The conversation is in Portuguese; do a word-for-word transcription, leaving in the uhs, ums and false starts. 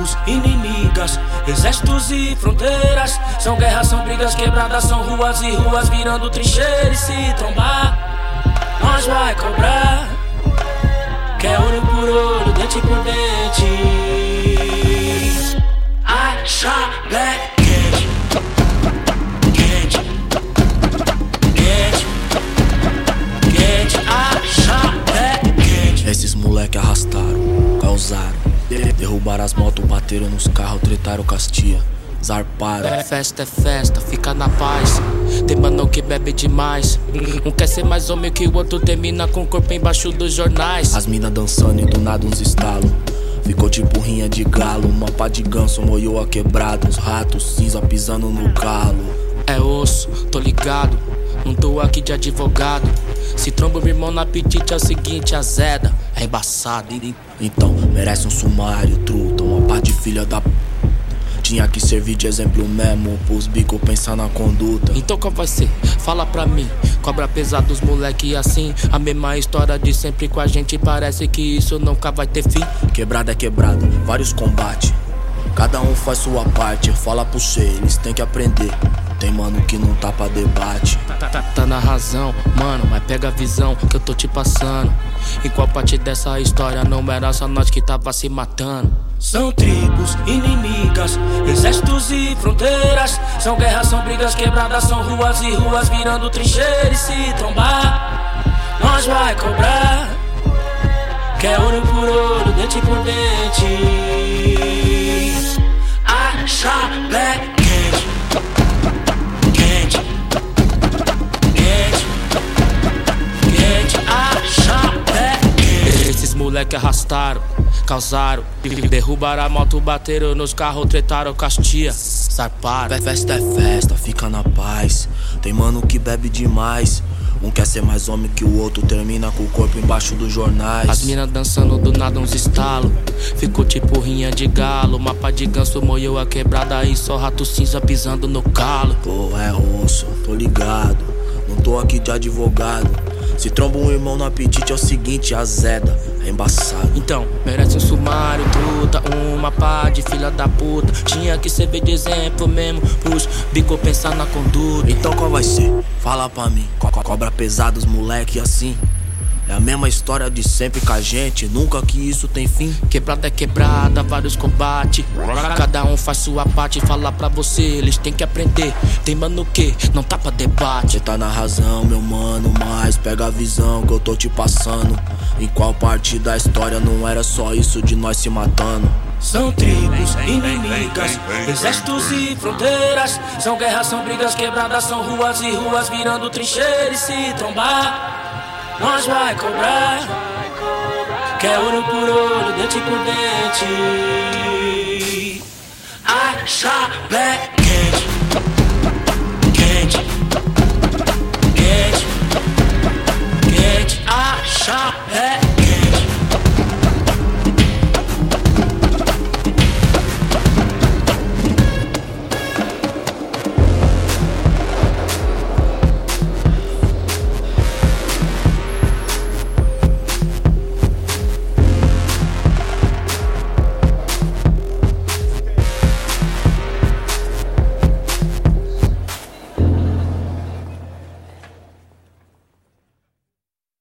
tribos inimigas, exércitos e fronteiras. São guerras, são brigas quebradas, são ruas e ruas virando trincheira. E se trombar, nós vai cobrar. Quer olho por olho, dente por dente. Acha black quente, quente, quente, quente. Acha black quente. Esses moleque arrastaram, causaram, derrubaram as motos, bateram nos carros, tretaram Castia, zarparam. É festa, é festa, fica na paz. Tem mano que bebe demais. Um quer ser mais homem que o outro, termina com o corpo embaixo dos jornais. As mina dançando e do nada uns estalos. Ficou tipo rinha de galo. Uma pá de ganso moiou a quebrada. Uns ratos cinza pisando no calo. É osso, tô ligado, não tô aqui de advogado. Se tromba meu irmão na apetite é o seguinte, azeda, é embaçado. Então merece um sumário, truta. Uma pá de filha da p... Tinha que servir de exemplo mesmo pros bico pensar na conduta. Então qual vai ser? Fala pra mim. Cobra pesado os moleque assim. A mesma história de sempre com a gente. Parece que isso nunca vai ter fim. Quebrada é quebrada, vários combates. Cada um faz sua parte. Fala pro cê, eles tem que aprender. Tem mano que não tá pra debate. Tá, tá, tá na razão, mano, mas pega a visão que eu tô te passando. Em qual parte dessa história não era só nós que tava se matando? São tribos inimigas, exércitos e fronteiras. São guerras, são brigas quebradas, são ruas e ruas virando trincheira. E se trombar, nós vai cobrar. Quer olho por olho, dente por dente. Acha black quente, quente, quente, quente. Acha black quente. Esses moleque arrastaram, causaram, derrubaram a moto, bateram nos carros, tretaram Castia, zarparam. Festa é festa, fica na paz. Tem mano que bebe demais. Um quer ser mais homem que o outro, termina com o corpo embaixo dos jornais. As mina dançando do nada uns estalos. Ficou tipo rinha de galo. Mapa de ganso moiou a quebrada e só rato cinza pisando no calo. Pô, é osso, tô ligado, não tô aqui de advogado. Se tromba um irmão no apetite é o seguinte, azeda, é embaçado. Então, merece um sumário, truta, uma pá de filha da puta. Tinha que servir de exemplo mesmo pros bico pensar na conduta. Então qual vai ser? Fala pra mim. Co cobra pesado os moleque assim. É a mesma história de sempre com a gente, nunca que isso tem fim. Quebrada é quebrada, vários combates. Cada um faz sua parte, falar pra você, eles têm que aprender. Tem mano que não tá pra debate. Cê tá na razão, meu mano, mas pega a visão que eu tô te passando. Em qual parte da história não era só isso de nós se matando? São tribos inimigas, exércitos e fronteiras. São guerras, são brigas quebradas, são ruas e ruas virando trincheira. E se trombar, nós vai cobrar. Quer olho por olho, dente por dente. Acha black